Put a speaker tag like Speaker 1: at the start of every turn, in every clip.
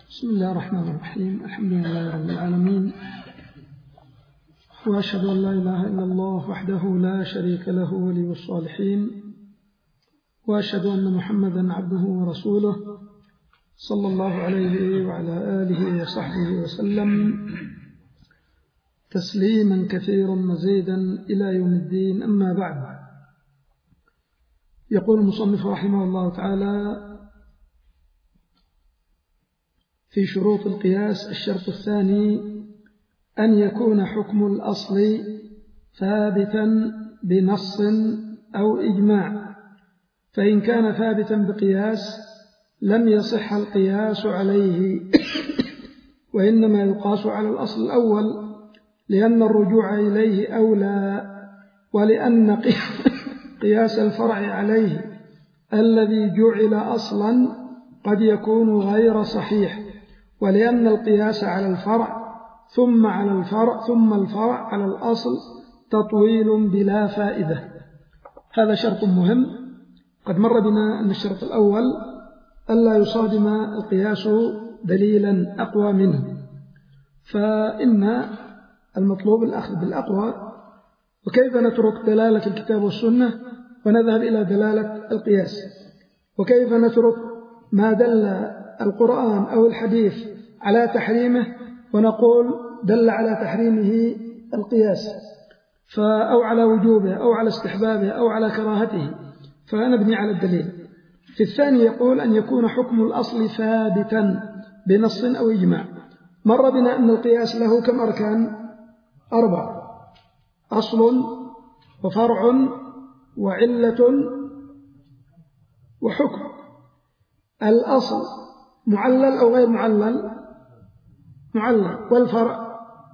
Speaker 1: بسم الله الرحمن الرحيم. الحمد لله رب العالمين، وأشهد أن لا إله إلا الله وحده لا شريك له ولي الصالحين، وأشهد أن محمدا عبده ورسوله صلى الله عليه وعلى آله وصحبه وسلم تسليما كثيرا مزيدا إلى يوم الدين. أما بعد، يقول المصنف رحمه الله تعالى في شروط القياس: الشرط الثاني أن يكون حكم الأصل ثابتا بنص أو إجماع، فإن كان ثابتا بقياس لم يصح القياس عليه، وإنما يقاس على الأصل الأول لأن الرجوع إليه أولى، ولأن قياس الفرع عليه الذي جعل أصلا قد يكون غير صحيح، ولأن القياس على الفرع ثم على الفرع ثم الفرع على الأصل تطويل بلا فائدة. هذا شرط مهم قد مر بنا أن الشرط الأول ألا يصادم القياس دليلا أقوى منه، فإن المطلوب الأخذ بالأقوى، وكيف نترك دلالة الكتاب والسنة ونذهب إلى دلالة القياس، وكيف نترك ما دل القرآن أو الحديث على تحريمه ونقول دل على تحريمه القياس، أو على وجوبه أو على استحبابه أو على كراهته، فنبني على الدليل. في الثاني يقول أن يكون حكم الأصل ثابتا بنص أو إجماع. مر بنا أن القياس له كم أركان؟ 4: أصل وفرع وعلة وحكم. الأصل معلل أو غير معلل؟ معلل. والفرع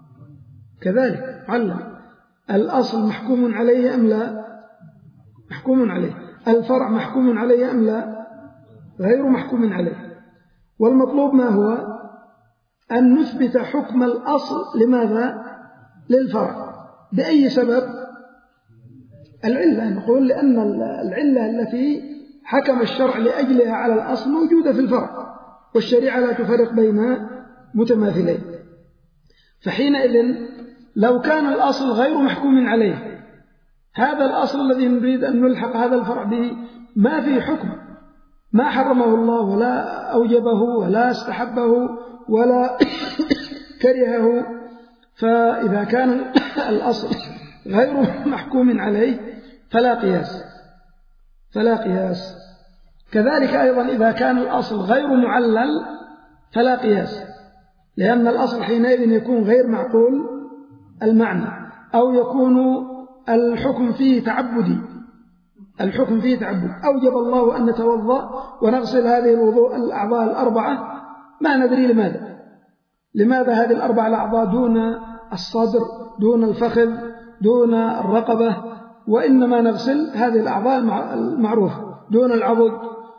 Speaker 1: كذلك معلل. الأصل محكوم عليه أم لا؟ محكوم عليه. الفرع محكوم عليه أم لا؟ غير محكوم عليه. والمطلوب ما هو؟ أن نثبت حكم الأصل. لماذا؟ للفرع. بأي سبب؟ العلة. نقول لأن العلة التي حكم الشرع لأجلها على الأصل موجودة في الفرع، والشريعة لا تفرق بين متماثلين. فحينئذ لو كان الأصل غير محكوم عليه، هذا الأصل الذي نريد أن نلحق هذا الفرع به ما فيه حكم، ما حرمه الله ولا أوجبه ولا استحبه ولا كرهه، فإذا كان الأصل غير محكوم عليه فلا قياس. كذلك أيضا إذا كان الأصل غير معلل فلا قياس، لأن الأصل حينئذ يكون غير معقول المعنى، أو يكون الحكم فيه تعبدي. أوجب الله أن نتوضأ ونغسل هذه الأعضاء الأربعة، ما ندري لماذا هذه الأربع الأعضاء دون الصدر، دون الفخذ، دون الرقبة، وإنما نغسل هذه الأعضاء المعروفة دون العضد،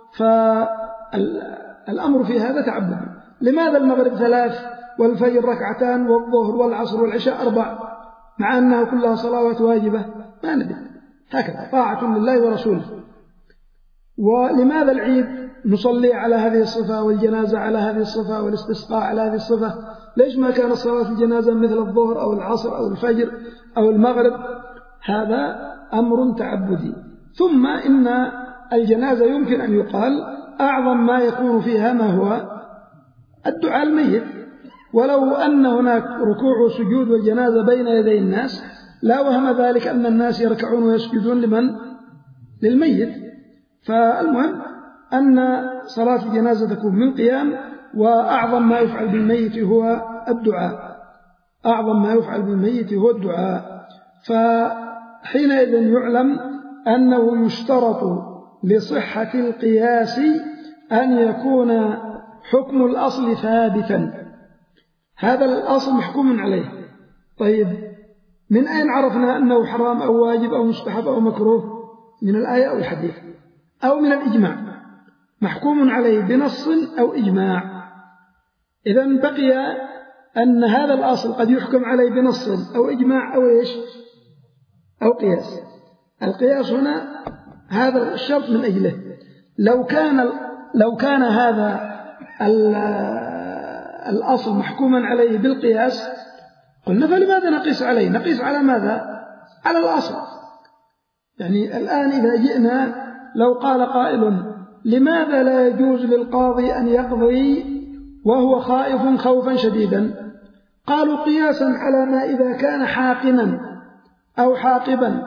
Speaker 1: فالأمر في هذا تعبد. لماذا المغرب 3 والفجر 2 والظهر والعصر والعشاء 4، مع أنها كلها صلوات واجبة؟ ما ندري. هكذا طاعة لله ورسوله. ولماذا العيد نصلي على هذه الصفة، والجنازة على هذه الصفة، والاستسقاء على هذه الصفة؟ ليش ما كان صلاة الجنازة مثل الظهر أو العصر أو الفجر أو المغرب؟ هذا أمر تعبدي. ثم إن الجنازة يمكن أن يقال أعظم ما يكون فيها ما هو؟ الدعاء الميت. ولو أن هناك ركوع وسجود والجنازة بين يدي الناس لا وهم ذلك أن الناس يركعون ويسجدون لمن؟ للميت. فالمهم أن صلاة الجنازة تكون من قيام، وأعظم ما يفعل بالميت هو الدعاء. فحينئذ يعلم أنه يشترط لصحة القياس أن يكون حكم الأصل ثابتا. هذا الأصل محكوم عليه. طيب، من أين عرفنا أنه حرام أو واجب أو مستحب أو مكروه؟ من الآية أو الحديث أو من الإجماع. محكوم عليه بنص أو إجماع. إذن بقي أن هذا الأصل قد يحكم عليه بنص أو إجماع أو إيش؟ أو قياس. القياس هنا هذا الشرط من أجله. لو كان هذا الأصل محكوما عليه بالقياس، قلنا فلماذا نقيس عليه؟ نقيس على ماذا؟ على الأصل. يعني الآن إذا جئنا لو قال قائل لماذا لا يجوز للقاضي أن يقضي وهو خائف خوفا شديدا؟ قالوا قياسا على ما إذا كان حاقنا أو حاقبا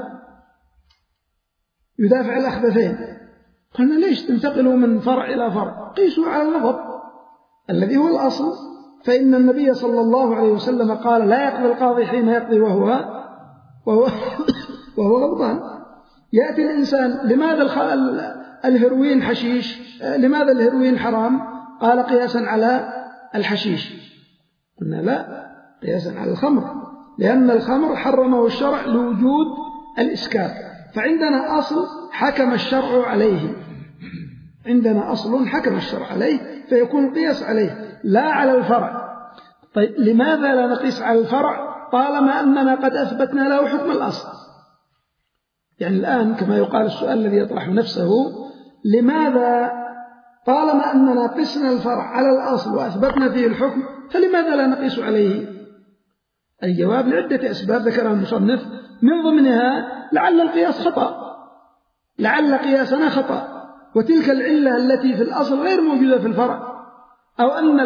Speaker 1: يدافع الأخبثين. قلنا ليش تنتقلوا من فرع إلى فرع؟ قيسوا على اللفظ الذي هو الأصل. فإن النبي صلى الله عليه وسلم قال لا يقضي القاضي حين يقضي وهو غضبان. يأتي الإنسان لماذا الهيروين حشيش؟ لماذا الهيروين حرام؟ قال قياسا على الحشيش. قلنا لا، قياسا على الخمر، لأن الخمر حرمه الشرع لوجود الإسكار. فعندنا أصل حكم الشرع عليه، عندنا أصل حكم الشرع عليه فيكون القياس عليه لا على الفرع. طيب لماذا لا نقيس على الفرع طالما أننا قد أثبتنا له حكم الأصل؟ يعني الآن كما يقال السؤال الذي يطرح نفسه، لماذا طالما أننا قسنا الفرع على الأصل وأثبتنا فيه الحكم فلماذا لا نقيس عليه؟ الجواب لعدة أسباب ذكرها المصنف، من ضمنها لعل القياس خطأ، لعل قياسنا خطأ، وتلك العلة التي في الأصل غير موجودة في الفرع، أو أن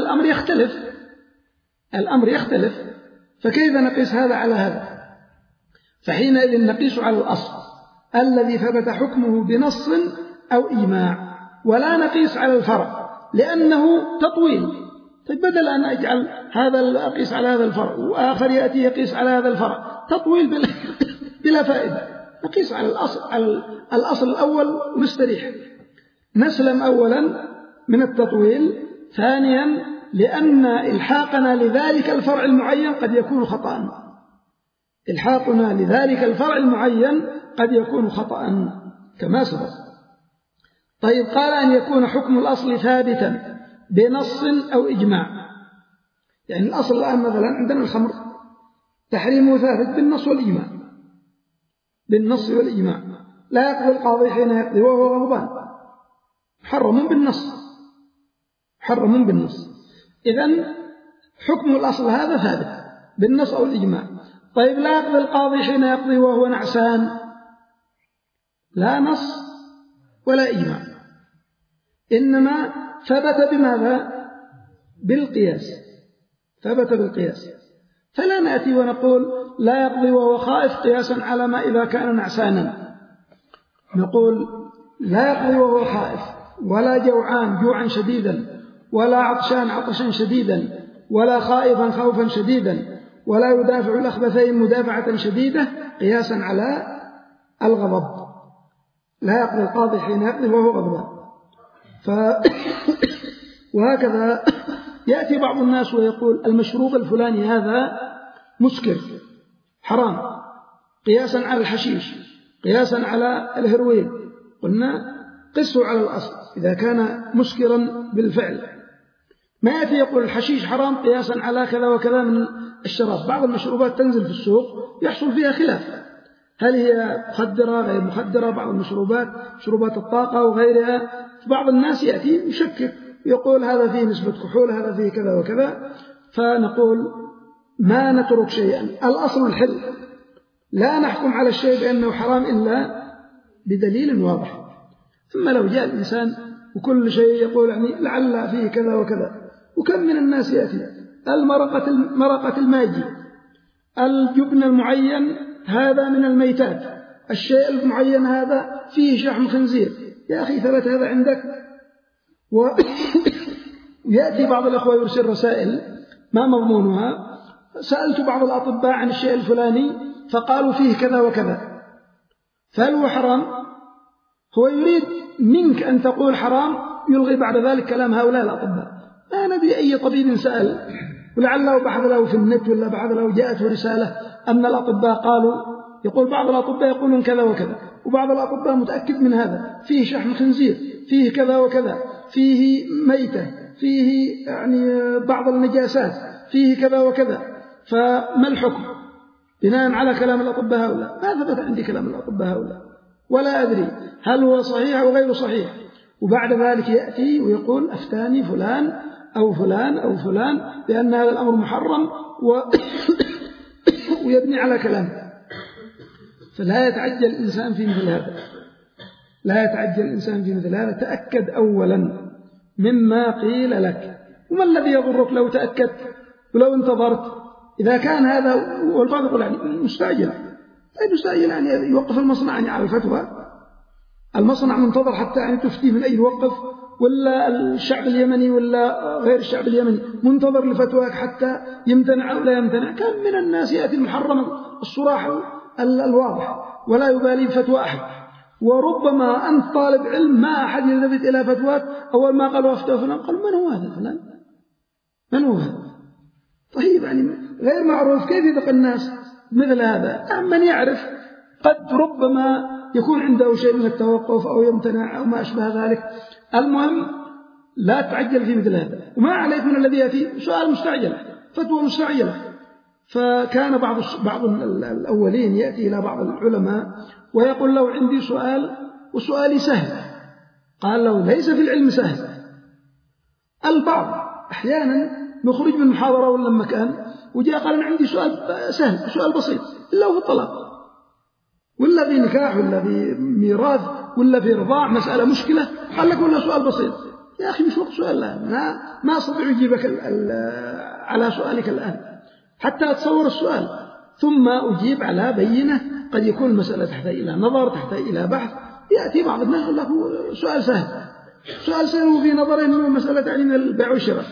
Speaker 1: الأمر يختلف، فكيف نقيس هذا على هذا؟ فحينئذ نقيس على الأصل الذي ثبت حكمه بنص أو إجماع، ولا نقيس على الفرع لأنه تطويل. طيب بدل أن أجعل هذا أقيس على هذا الفرع وآخر يأتي يقيس على هذا الفرع، تطويل بلا فائدة. نقيس على الأصل الأول ونستريح، نسلم أولا من التطويل. ثانيا لأن إلحاقنا لذلك الفرع المعين قد يكون خطأ، إلحاقنا لذلك الفرع المعين قد يكون خطأ كما سبق. طيب قال أن يكون حكم الأصل ثابتا بنص أو إجماع. يعني الأصل الآن مثلا عندنا الخمر تحريمه ثابت بالنص والإجماع، بالنص والإجماع. لا يقضي القاضي حين يقضي وهو غضبان، حرم بالنص. إذن حكم الأصل هذا ثابت بالنص أو الإجماع. طيب لا يقضي القاضي حين يقضي وهو نعسان، لا نص ولا إجماع، إنما ثبت بماذا؟ بالقياس، ثبت بالقياس. فلا نأتي ونقول لا يقضي وهو خائف قياسا على ما إذا كان نعسانا. نقول لا يقضي وهو خائف، ولا جوعان جوعا شديدا، ولا عطشان عطشا شديدا، ولا خائفا خوفا شديدا، ولا يدافع الأخبثين مدافعة شديدة قياسا على الغضب. لا يقضي القاضي حين يقضي وهو غضبان. وهكذا يأتي بعض الناس ويقول المشروب الفلاني هذا مسكر حرام قياسا على الحشيش، قياسا على الهيروين. قلنا قسوا على الأصل إذا كان مسكرا بالفعل. ما يأتي يقول الحشيش حرام قياسا على كذا وكذا من الشراب. بعض المشروبات تنزل في السوق يحصل فيها خلاف، هل هي مخدرة غير مخدرة؟ بعض المشروبات مشروبات الطاقة وغيرها، بعض الناس يأتي يشكك يقول هذا فيه نسبة كحول، هذا فيه كذا وكذا. فنقول ما نترك شيئا، الأصل الحل، لا نحكم على الشيء بأنه حرام إلا بدليل واضح. ثم لو جاء الإنسان وكل شيء يقول يعني لعل فيه كذا وكذا، وكم من الناس يأتي مرقة الماجي، الجبن المعين هذا من الميتات، الشيء المعين هذا فيه شحم خنزير. يا أخي ثبت هذا عندك؟ ويأتي بعض الأخوة يرسل رسائل ما مضمونها، سألت بعض الأطباء عن الشيء الفلاني فقالوا فيه كذا وكذا، فهل هو حرام؟ هو يريد منك أن تقول حرام، يلغي بعد ذلك كلام هؤلاء الأطباء. ما ندري أي طبيب سأل ولعله بحث له في النت ولا بحث له جاءته رسالة أن الأطباء قالوا، يقول بعض الأطباء يقولون كذا وكذا، وبعض الأطباء متأكد من هذا، فيه شحم خنزير، فيه كذا وكذا، فيه ميتة، فيه يعني بعض النجاسات، فيه كذا وكذا. فما الحكم بناء على كلام الأطباء هؤلاء؟ ما ثبت عندي كلام الأطباء هؤلاء، ولا أدري هل هو صحيح أو غير صحيح. وبعد ذلك يأتي ويقول أفتاني فلان أو فلان أو فلان لأن هذا الأمر محرم ويبني على كلام. فلا يتعجل الإنسان في مثل هذا، لا يتعجل الإنسان في مثل هذا. تأكد أولا مما قيل لك. وما الذي يضرك لو تأكدت ولو انتظرت؟ إذا كان هذا، والبعض يقول يعني مستعجل، أي مستعجل يعني يوقف المصنع يعني على الفتوى؟ المصنع منتظر حتى يعني تفتيه من أي يوقف؟ ولا الشعب اليمني ولا غير الشعب اليمني منتظر لفتواك حتى يمتنع أو لا يمتنع؟ كم من الناس يأتي المحرم الصراح الواضح ولا يبالي بفتوى أحد. وربما أنت طالب علم ما أحد يلتفت إلى فتواك، أول ما قالوا أفتى فلان قال من هو هذا فلان؟ من هو هذا؟ طيب يعني غير معروف، كيف يدق الناس مثل هذا؟ من يعرف قد ربما يكون عنده شيء من التوقف أو يمتنع أو ما أشبه ذلك. المهم لا تعجل في مثل هذا. وما عليك من الذي يأتي سؤال مستعجل، فتوى مستعجلة. فكان بعض الأولين يأتي إلى بعض العلماء ويقول له عندي سؤال وسؤالي سهل. قال له ليس في العلم سهل. البعض أحيانا نخرج من محاضرة ولا مكان وجاء قال أنا عندي سؤال سهل، سؤال بسيط، إلا هو طلاق ولا في نكاح ولا في ميراث ولا في رضاع، مسألة مشكلة، قال لك ولا سؤال بسيط. يا أخي مش وقت سؤال الآن، ما أستطيع أجيبك على سؤالك الآن حتى أتصور السؤال ثم أجيب على بينة. قد يكون المسألة تحتاج إلى نظر، تحتاج إلى بحث. يأتي بعض الناس يقول لك سؤال سهل، سؤال سهل وفي نظره أنه مسألة يعني من البيع والشراء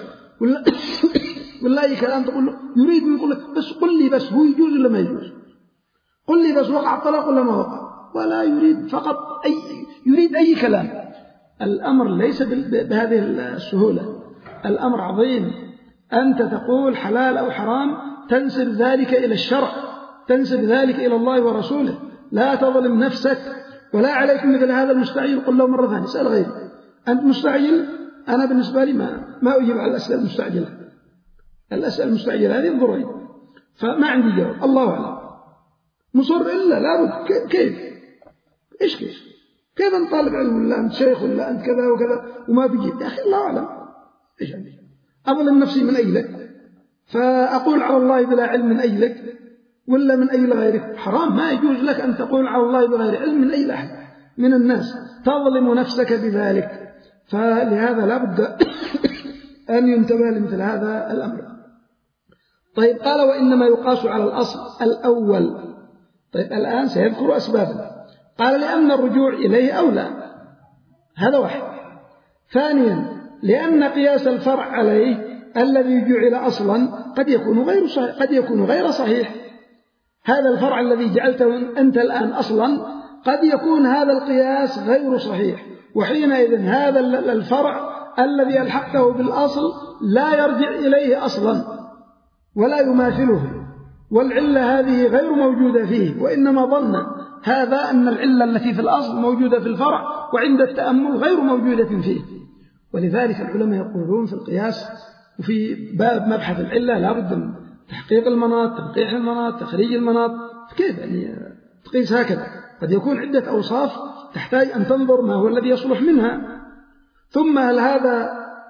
Speaker 1: ولا أي كلام تقول له يريد من يقول لك بس قل لي بس هو يجوز ولا ما يجوز، قل لي بس وقع الطلاق ولا ما وقع، ولا يريد فقط يريد أي كلام. الأمر ليس بهذه السهولة، الأمر عظيم. أنت تقول حلال أو حرام تنسب ذلك إلى الشرع، تنسب ذلك إلى الله ورسوله، لا تظلم نفسك. ولا عليك مثل هذا المستعجل. قل له مرة ثانية اسأل غيري، أنت مستعجل، أنا بالنسبة لي ما أجيب على الأسئلة المستعجلة. الأسئلة المستعجلة هذه انظرين، فما عندي جواب. الله أعلم. مصر إلا لابد. كيف؟ إيش كيف أنت طالب علم ولا أنت شيخ ولا أنت كذا وكذا وما بيجيب؟ يا أخي الله أعلم. إيش عندي؟ أظلم نفسي من أجلك، فأقول على الله بلا علم من أجلك ولا من أجل غيرك؟ حرام. ما يجوز لك أن تقول على الله بغير علم من أجل أحد من الناس، تظلم نفسك بذلك. فلهذا لا بد أن ينتبه لمثل هذا الأمر. طيب قال وإنما يقاس على الأصل الأول. طيب الآن سيذكر أسبابا. قال لأن الرجوع إليه أولى، هذا واحد. ثانيا لأن قياس الفرع عليه الذي جعل أصلا قد يكون غير صحيح. هذا الفرع الذي جعلته أنت الآن أصلا قد يكون هذا القياس غير صحيح، وحينئذ هذا الفرع الذي ألحقته بالأصل لا يرجع إليه أصلا ولا يماثله، والعلة هذه غير موجودة فيه، وإنما ظن هذا أن العلة التي في الأصل موجودة في الفرع وعند التأمل غير موجودة فيه. ولذلك العلماء يقولون في القياس وفي باب مبحث العلة لا بد من تحقيق المناط، تنقيح المناط، تخريج المناط. كيف يعني تقيس هكذا؟ قد يكون عدة أوصاف تحتاج أن تنظر ما هو الذي يصلح منها. ثم هل هذا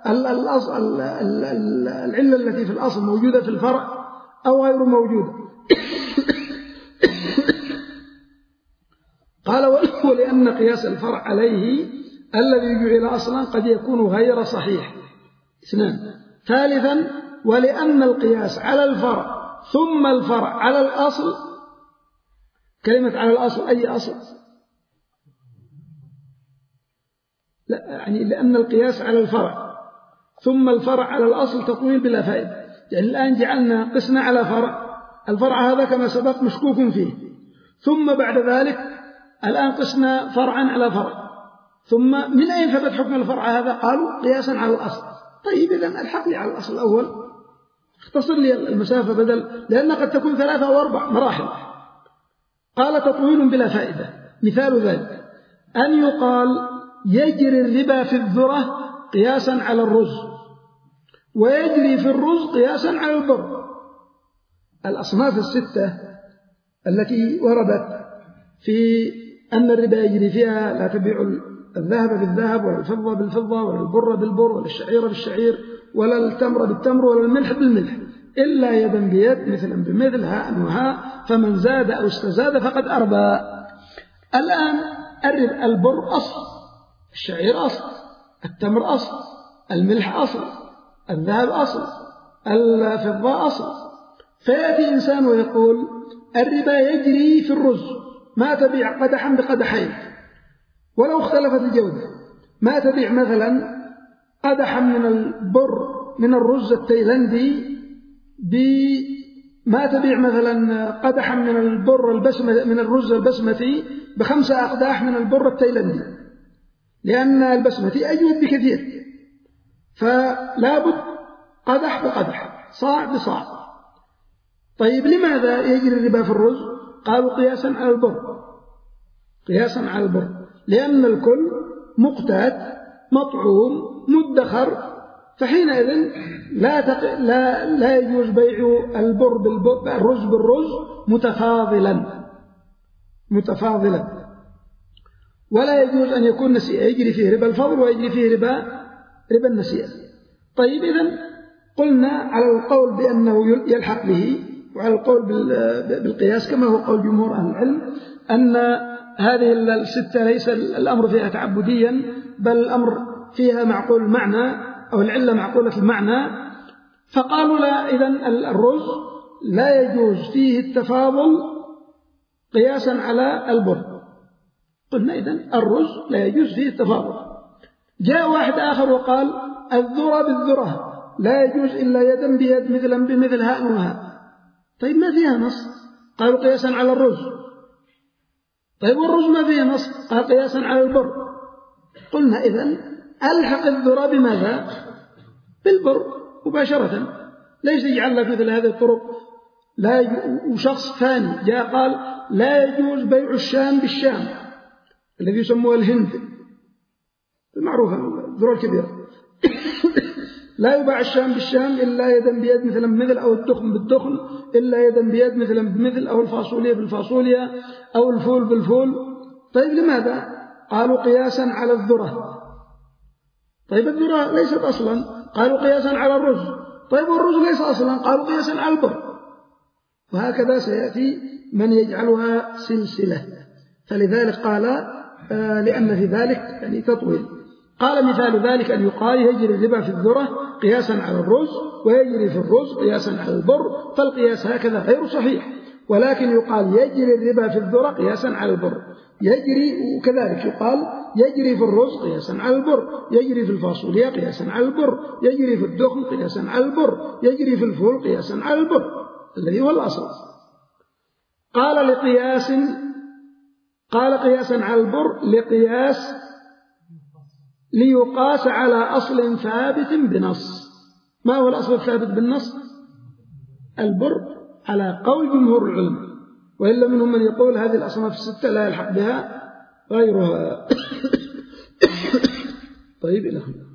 Speaker 1: العلة التي في الأصل موجودة في الفرع أو غير موجودة؟ قال ولأن قياس الفرع عليه الذي جعل أصلا قد يكون غير صحيح. اثنان. ثالثا ولأن القياس على الفرع ثم الفرع على الأصل. كلمة على الأصل أي أصل؟ لا يعني لأن القياس على الفرع ثم الفرع على الأصل تطويل بلا فائدة. يعني الآن جعلنا قسنا على فرع، الفرع هذا كما سبق مشكوك فيه، ثم بعد ذلك الآن قسنا فرعا على فرع، ثم من أين ثبت حكم الفرع هذا؟ قالوا قياسا على الأصل. طيب إذن الحق لي على الأصل الأول، اختصر لي المسافة بدل، لأن قد تكون 3 أو 4 مراحل. قال تطويل بلا فائدة. مثال ذلك أن يقال يجري الربا في الذرة قياسا على الرز، ويجري في الرز قياسا على البر. الأصناف الستة التي وردت في أن الربا يجري فيها لا تبيع الذهب بالذهب ولا الفضة بالفضة ولا البر بالبر ولا الشعير بالشعير ولا التمر بالتمر ولا الملح بالملح، إلا يدا بيد مثلا بمثل هاء وهاء، فمن زاد أو استزاد فقد أربى. الآن البر أصل، الشعير أصل، التمر أصل، الملح أصل، الذهب أصل، الفضة أصل. فيأتي إنسان ويقول الربا يجري في الرز، ما تبيع قدحا بقدحين ولو اختلفت الجودة، ما تبيع مثلا قدحا من البر من الرز التايلندي ما تبيع مثلا قدحا من البر من الرز البسمتي ب5 أقداح من البر التايلندي، لأن البسمتي أجود بكثير، فلا بد قدح بقدح، صاع بصاع. طيب لماذا يجري الربا في الرز؟ قالوا قياسا على البر، قياسا على البر، لأن الكل مقتات مطعوم مدخر، فحينئذ لا يجوز بيع الرز بالرز متفاضلا، ولا يجوز أن يكون نسيئة، يجري فيه ربا الفضل ويجري فيه ربا النسيئة. طيب إذن قلنا على القول بأنه يلحق به، وعلى القول بالقياس كما هو قول جمهور أهل العلم، أن هذه الستة ليس الأمر فيها تعبديا، بل الأمر فيها معقول المعنى أو العلة معقولة المعنى. فقالوا لا، إذن الرز لا يجوز فيه التفاضل قياسا على البر. قلنا إذن الرز لا يجوز فيه التفاضل. جاء واحد آخر وقال الذرة بالذرة لا يجوز إلا يدا بيد مثلا بمثل هاء وهاء. طيب ما فيها نص؟ قالوا قياسا على الرز. طيب والرز ما فيه نص؟ قال قياسا على البر. قلنا إذن ألحق الذرة بماذا؟ بالبر مباشرة، ليس يجعل لك مثل هذه الطرق. وشخص ثاني جاء قال لا يجوز بيع الشام بالشام الذي يسموه الهند المعروفة الذرة الكبيرة لا يباع الشام بالشام إلا يدا بيد مثلا بمثل، أو الدخن بالدخن إلا يدا بيد مثلا بمثل، أو الفاصوليا بالفاصوليا، أو الفول بالفول. طيب لماذا؟ قالوا قياسا على الذرة. طيب الذرة ليست أصلا، قالوا قياسا على الرز. طيب والرز ليس أصلا، قالوا قياسا على البر. وهكذا سيأتي من يجعلها سلسلة. فلذلك قال لأن في ذلك يعني تطويل. قال مثال ذلك أن يقال يجري الربا في الذرة قياسا على الرز، ويجري في الرز قياسا على البر، فالقياس هكذا غير صحيح. ولكن يقال يجري الربا في الذرة قياسا على البر، يجري، وكذلك يقال يجري في الرز قياسا على البر، يجري في الفاصوليا قياسا على البر، يجري في الدخن قياسا على البر، يجري في الفول قياسا على البر الذي هو الأصل. قال قياسا على البر ليقاس على أصل ثابت بنص. ما هو الأصل الثابت بالنص؟ البر على قول جمهور العلماء، وإلا منهم من يقول هذه الأصناف الستة لا يلحق بها غيرها. طيب إلى هنا.